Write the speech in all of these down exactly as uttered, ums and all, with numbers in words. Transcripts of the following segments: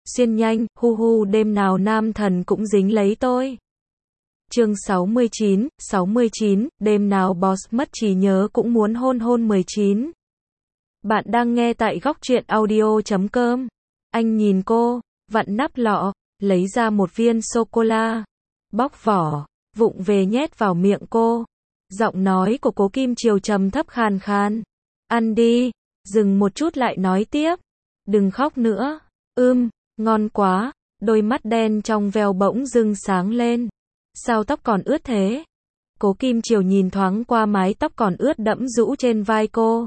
xuyên nhanh, hu hu đêm nào nam thần cũng dính lấy tôi. Chương sáu mươi chín, sáu mươi chín, đêm nào boss mất trí nhớ cũng muốn hôn hôn mười chín. Bạn đang nghe tại góc truyện audio chấm com. Anh nhìn cô, vặn nắp lọ, lấy ra một viên sô-cô-la, bóc vỏ, vụng về nhét vào miệng cô. Giọng nói của Cố Kim Triều trầm thấp khàn khàn. Ăn đi, dừng một chút lại nói tiếp. Đừng khóc nữa. Ưm, ngon quá. Đôi mắt đen trong veo bỗng dưng sáng lên. Sao tóc còn ướt thế? Cố Kim Triều nhìn thoáng qua mái tóc còn ướt đẫm rũ trên vai cô.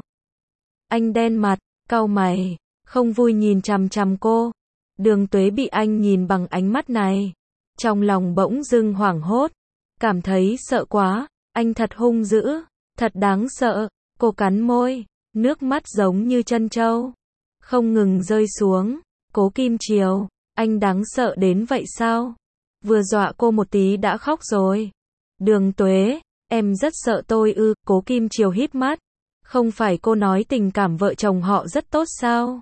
Anh đen mặt, cau mày, không vui nhìn chằm chằm cô. Đường Tuế bị anh nhìn bằng ánh mắt này, trong lòng bỗng dưng hoảng hốt, cảm thấy sợ quá. Anh thật hung dữ, thật đáng sợ. Cô cắn môi, nước mắt giống như trân châu, không ngừng rơi xuống. Cố Kim Triều, anh đáng sợ đến vậy sao? Vừa dọa cô một tí đã khóc rồi. Đường Tuế, em rất sợ tôi ư? Cố Kim Triều híp mắt. Không phải cô nói tình cảm vợ chồng họ rất tốt sao?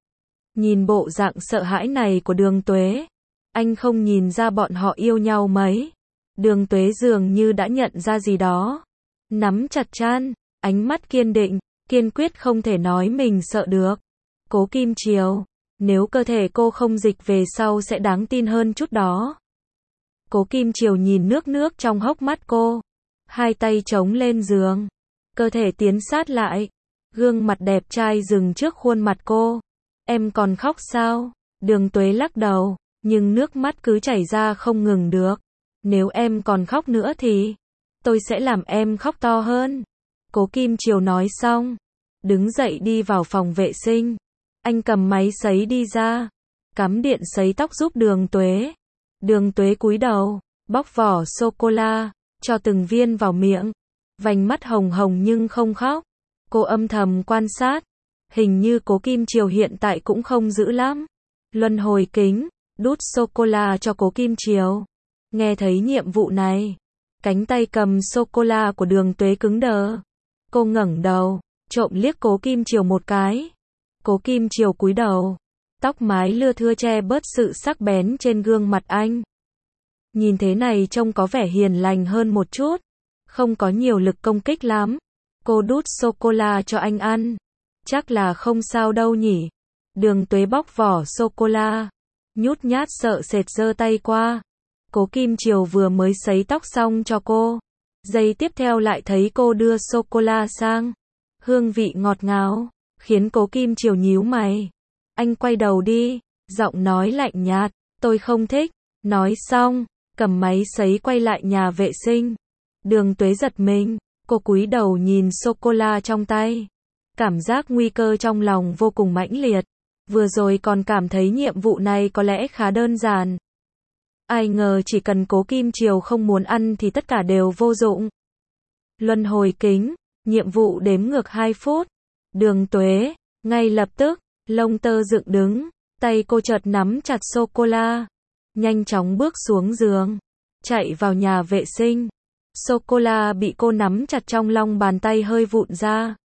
Nhìn bộ dạng sợ hãi này của Đường Tuế, anh không nhìn ra bọn họ yêu nhau mấy. Đường Tuế dường như đã nhận ra gì đó, nắm chặt trán, ánh mắt kiên định, kiên quyết không thể nói mình sợ được. Cố Kim Triều, nếu cơ thể cô không dịch về sau sẽ đáng tin hơn chút đó. Cố Kim Triều nhìn nước nước trong hốc mắt cô, hai tay chống lên giường, cơ thể tiến sát lại, gương mặt đẹp trai dừng trước khuôn mặt cô. Em còn khóc sao? Đường Tuế lắc đầu, nhưng nước mắt cứ chảy ra không ngừng được. Nếu em còn khóc nữa thì tôi sẽ làm em khóc to hơn. Cố Kim Triều nói xong, đứng dậy đi vào phòng vệ sinh. Anh cầm máy sấy đi ra, cắm điện sấy tóc giúp Đường Tuế. Đường Tuế cúi đầu, bóc vỏ sô-cô-la, cho từng viên vào miệng. Vành mắt hồng hồng nhưng không khóc. Cô âm thầm quan sát. Hình như Cố Kim Triều hiện tại cũng không dữ lắm. Luân hồi kính, đút sô-cô-la cho Cố Kim Triều. Nghe thấy nhiệm vụ này, cánh tay cầm sô-cô-la của Đường Tuế cứng đờ. Cô ngẩng đầu, trộm liếc Cố Kim Triều một cái. Cố Kim Triều cúi đầu, tóc mái lưa thưa che bớt sự sắc bén trên gương mặt anh. Nhìn thế này trông có vẻ hiền lành hơn một chút, không có nhiều lực công kích lắm. Cô đút sô-cô-la cho anh ăn. Chắc là không sao đâu nhỉ. Đường Tuế bóc vỏ sô-cô-la, nhút nhát sợ sệt giơ tay qua. Cố Kim Triều vừa mới sấy tóc xong cho cô, giây tiếp theo lại thấy cô đưa sô-cô-la sang. Hương vị ngọt ngào, khiến Cố Kim Triều nhíu mày. Anh quay đầu đi, giọng nói lạnh nhạt, tôi không thích. Nói xong, cầm máy sấy quay lại nhà vệ sinh. Đường Tuế giật mình, cô cúi đầu nhìn sô-cô-la trong tay. Cảm giác nguy cơ trong lòng vô cùng mãnh liệt. Vừa rồi còn cảm thấy nhiệm vụ này có lẽ khá đơn giản. Ai ngờ chỉ cần Cố Kim Triều không muốn ăn thì tất cả đều vô dụng. Luân hồi kính, nhiệm vụ đếm ngược hai phút. Đường Tuế, ngay lập tức, lông tơ dựng đứng, tay cô chợt nắm chặt sô-cô-la, nhanh chóng bước xuống giường, chạy vào nhà vệ sinh. Sô-cô-la bị cô nắm chặt trong lòng bàn tay hơi vụn ra.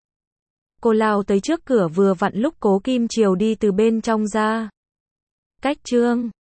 Cô lao tới trước cửa vừa vặn lúc Cố Kim Triều đi từ bên trong ra. Cách chương